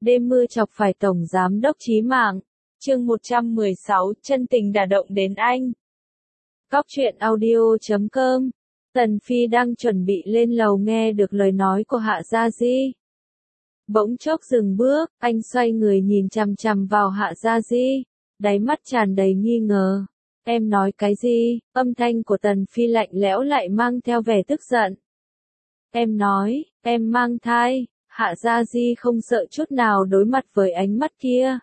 Đêm mưa chọc phải Tổng Giám đốc chí mạng. Chương 116, chân tình đả động đến anh. Góc truyện audio.com. Tần Phi đang chuẩn bị lên lầu nghe được lời nói của Hạ Gia Di. Bỗng chốc dừng bước, anh xoay người nhìn chằm chằm vào Hạ Gia Di, đáy mắt tràn đầy nghi ngờ. Em nói cái gì? Âm thanh của Tần Phi lạnh lẽo lại mang theo vẻ tức giận. Em nói, em mang thai. Hạ Gia Di không sợ chút nào đối mặt với ánh mắt kia.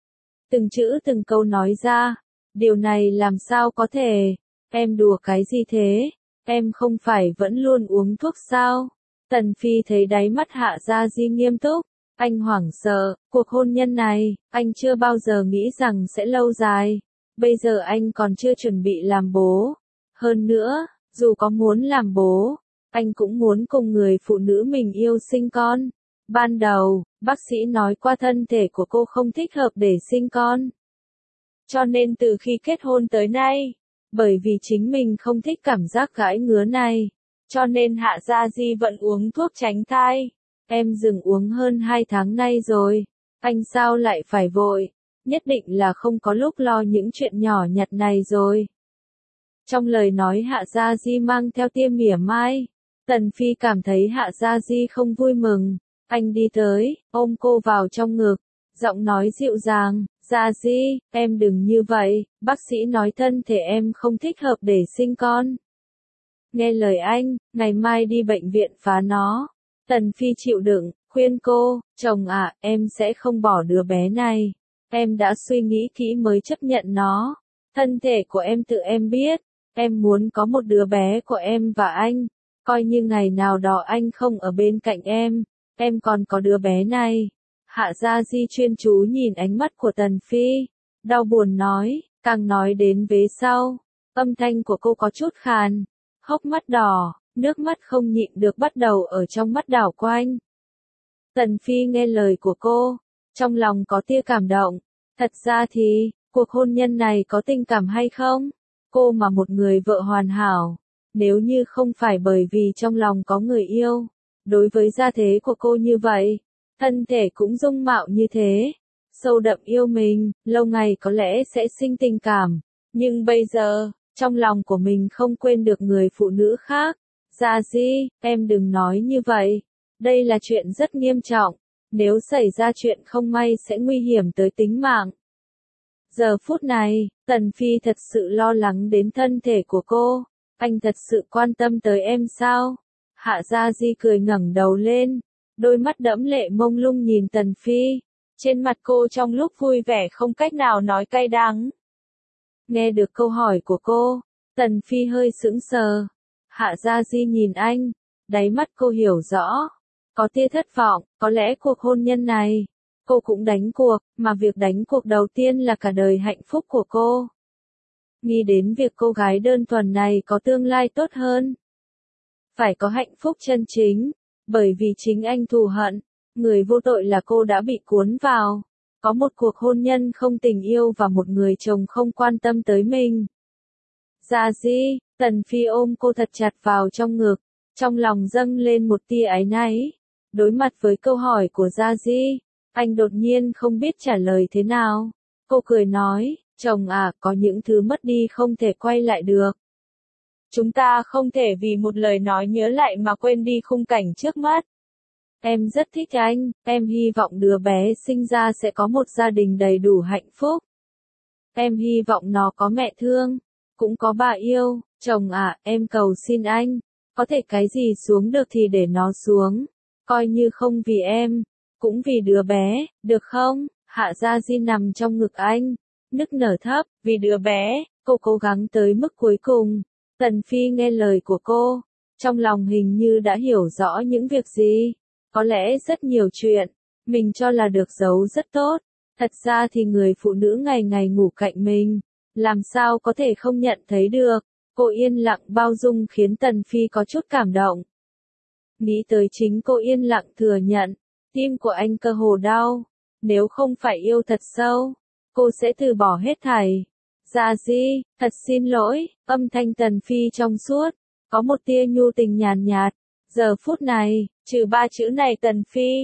Từng chữ từng câu nói ra, điều này làm sao có thể, em đùa cái gì thế, em không phải vẫn luôn uống thuốc sao? Tần Phi thấy đáy mắt Hạ Gia Di nghiêm túc, anh hoảng sợ, cuộc hôn nhân này, anh chưa bao giờ nghĩ rằng sẽ lâu dài, bây giờ anh còn chưa chuẩn bị làm bố. Hơn nữa, dù có muốn làm bố, anh cũng muốn cùng người phụ nữ mình yêu sinh con. Ban đầu, bác sĩ nói qua thân thể của cô không thích hợp để sinh con. Cho nên từ khi kết hôn tới nay, bởi vì chính mình không thích cảm giác gãi ngứa này, cho nên Hạ Gia Di vẫn uống thuốc tránh thai. Em dừng uống hơn 2 tháng nay rồi, anh sao lại phải vội, nhất định là không có lúc lo những chuyện nhỏ nhặt này rồi. Trong lời nói Hạ Gia Di mang theo tia mỉa mai, Tần Phi cảm thấy Hạ Gia Di không vui mừng. Anh đi tới, ôm cô vào trong ngực, giọng nói dịu dàng, Gia Di, em đừng như vậy, bác sĩ nói thân thể em không thích hợp để sinh con. Nghe lời anh, ngày mai đi bệnh viện phá nó. Tần Phi chịu đựng, khuyên cô, chồng ạ, em sẽ không bỏ đứa bé này. Em đã suy nghĩ kỹ mới chấp nhận nó. Thân thể của em tự em biết, em muốn có một đứa bé của em và anh. Coi như ngày nào đó anh không ở bên cạnh em còn có đứa bé này. Hạ Gia Di chuyên chú nhìn ánh mắt của Tần Phi, đau buồn nói, càng nói đến vế sau, âm thanh của cô có chút khàn, hốc mắt đỏ, nước mắt không nhịn được bắt đầu ở trong mắt đảo quanh. Tần Phi nghe lời của cô, trong lòng có tia cảm động, thật ra thì, cuộc hôn nhân này có tình cảm hay không? Cô mà một người vợ hoàn hảo, nếu như không phải bởi vì trong lòng có người yêu, đối với gia thế của cô như vậy, thân thể cũng dung mạo như thế, sâu đậm yêu mình, lâu ngày có lẽ sẽ sinh tình cảm, nhưng bây giờ, trong lòng của mình không quên được người phụ nữ khác. Gia Di, em đừng nói như vậy, đây là chuyện rất nghiêm trọng, nếu xảy ra chuyện không may sẽ nguy hiểm tới tính mạng. Giờ phút này, Tần Phi thật sự lo lắng đến thân thể của cô, anh thật sự quan tâm tới em sao? Hạ Gia Di cười ngẩng đầu lên, đôi mắt đẫm lệ mông lung nhìn Tần Phi, trên mặt cô trong lúc vui vẻ không cách nào nói cay đắng. Nghe được câu hỏi của cô, Tần Phi hơi sững sờ. Hạ Gia Di nhìn anh, đáy mắt cô hiểu rõ, có tia thất vọng, có lẽ cuộc hôn nhân này, cô cũng đánh cuộc, mà việc đánh cuộc đầu tiên là cả đời hạnh phúc của cô. Nghĩ đến việc cô gái đơn thuần này có tương lai tốt hơn. Phải có hạnh phúc chân chính, bởi vì chính anh thù hận, người vô tội là cô đã bị cuốn vào, có một cuộc hôn nhân không tình yêu và một người chồng không quan tâm tới mình. Gia Di, Tần Phi ôm cô thật chặt vào trong ngực, trong lòng dâng lên một tia áy náy. Đối mặt với câu hỏi của Gia Di, anh đột nhiên không biết trả lời thế nào. Cô cười nói, chồng à, có những thứ mất đi không thể quay lại được. Chúng ta không thể vì một lời nói nhớ lại mà quên đi khung cảnh trước mắt. Em rất thích anh, em hy vọng đứa bé sinh ra sẽ có một gia đình đầy đủ hạnh phúc. Em hy vọng nó có mẹ thương, cũng có bà yêu, chồng à, em cầu xin anh, có thể cái gì xuống được thì để nó xuống, coi như không vì em, cũng vì đứa bé, được không? Hạ Gia Di nằm trong ngực anh, nức nở thấp, vì đứa bé, cô cố gắng tới mức cuối cùng. Tần Phi nghe lời của cô, trong lòng hình như đã hiểu rõ những việc gì, có lẽ rất nhiều chuyện, mình cho là được giấu rất tốt, thật ra thì người phụ nữ ngày ngày ngủ cạnh mình, làm sao có thể không nhận thấy được. Cô yên lặng bao dung khiến Tần Phi có chút cảm động. Nghĩ tới chính cô yên lặng thừa nhận, tim của anh cơ hồ đau, nếu không phải yêu thật sâu, cô sẽ từ bỏ hết thảy. Gia Di, thật xin lỗi, âm thanh Tần Phi trong suốt, có một tia nhu tình nhàn nhạt. Giờ phút này, trừ 3 chữ này Tần Phi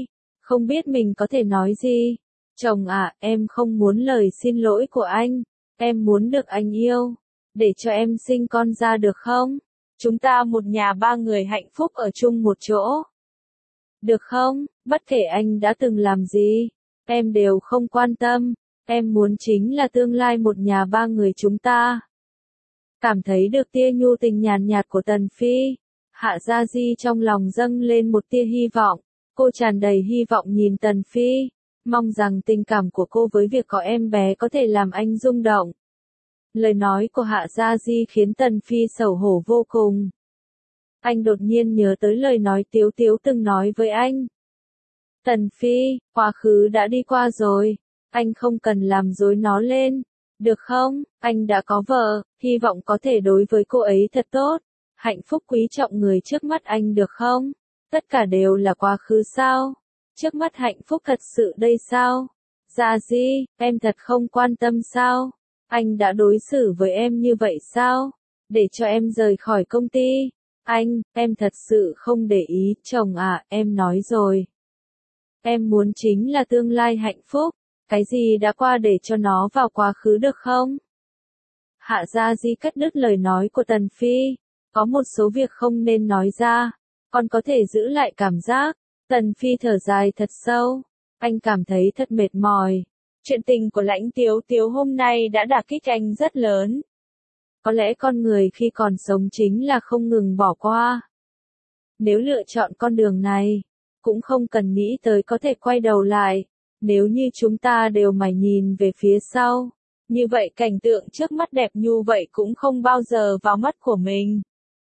Không biết mình có thể nói gì. Chồng à, em không muốn lời xin lỗi của anh. Em muốn được anh yêu. Để cho em sinh con ra được không? Chúng ta một nhà ba người hạnh phúc ở chung một chỗ. Được không? Bất kể anh đã từng làm gì, em đều không quan tâm. Em muốn chính là tương lai một nhà ba người chúng ta. Cảm thấy được tia nhu tình nhàn nhạt của Tần Phi, Hạ Gia Di trong lòng dâng lên một tia hy vọng. Cô tràn đầy hy vọng nhìn Tần Phi, mong rằng tình cảm của cô với việc có em bé có thể làm anh rung động. Lời nói của Hạ Gia Di khiến Tần Phi xấu hổ vô cùng. Anh đột nhiên nhớ tới lời nói Tiếu Tiếu từng nói với anh. Tần Phi, quá khứ đã đi qua rồi, anh không cần làm rối nó lên, được không? Anh đã có vợ, hy vọng có thể đối với cô ấy thật tốt, hạnh phúc quý trọng người trước mắt anh được không? Tất cả đều là quá khứ sao? Trước mắt hạnh phúc thật sự đây sao? Gia Di, em thật không quan tâm sao? Anh đã đối xử với em như vậy sao? Để cho em rời khỏi công ty. Anh, em thật sự không để ý, chồng à, em nói rồi. Em muốn chính là tương lai hạnh phúc, cái gì đã qua để cho nó vào quá khứ được không? Hạ Gia Di cắt đứt lời nói của Tần Phi, có một số việc không nên nói ra, còn có thể giữ lại cảm giác. Tần Phi thở dài thật sâu, anh cảm thấy thật mệt mỏi. Chuyện tình của Lãnh Tiếu Tiếu hôm nay đã đả kích anh rất lớn. Có lẽ con người khi còn sống chính là không ngừng bỏ qua. Nếu lựa chọn con đường này, cũng không cần nghĩ tới có thể quay đầu lại. Nếu như chúng ta đều mải nhìn về phía sau, như vậy cảnh tượng trước mắt đẹp như vậy cũng không bao giờ vào mắt của mình.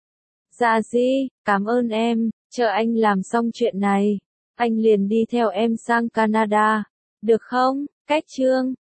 Gia Di, cảm ơn em, chờ anh làm xong chuyện này, anh liền đi theo em sang Canada, được không? Cách chương